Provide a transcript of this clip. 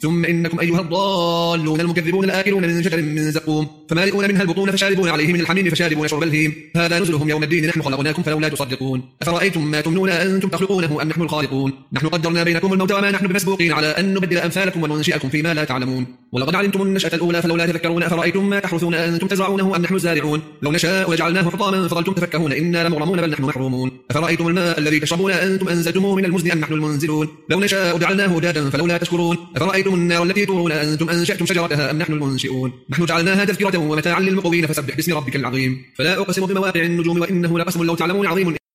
ثم إنكم أيها الضالون المكذبون لآكلون من شجر من زقوم فمالئون منها البطون فشاربون عليه من الحميم فشاربون شرب الهيم هذا نزلهم يوم الدين نحن خلقناكم فلولا تصدقون أفرأيتم ما تمنون أنتم تخلقونه أم نحن الخالقون نحن قدرنا بينكم الموت وما نحن بمسبوقين على أن نبدل أمثالكم وننشئكم فيما لا تعلمون ولقد علمتم النشأة الأولى فلولا تذكرون أفرأيتم ما تحرثون أنتم تزرعونه أم نحن الزارعون لو نشاء لجعلناه حطاما فظلتم تفكهون إنا لمغرمون بل نحن محرومون أفرأيتم الماء الذي تشربون أنتم أنزلتموه من المزن أم نحن المنزلون لو نشاء جعلناه أجاجا فلولا تشكرون أفرأيتم النار التي تورون أنتم أنشأتم شجرتها أم نحن المنشئون نحن جعلناها تذكرة ومتاعا للمقوين فسبح باسم ربك العظيم فلا أقسم بمواقع النجوم وإنه لقسم لو تعلمون عظيم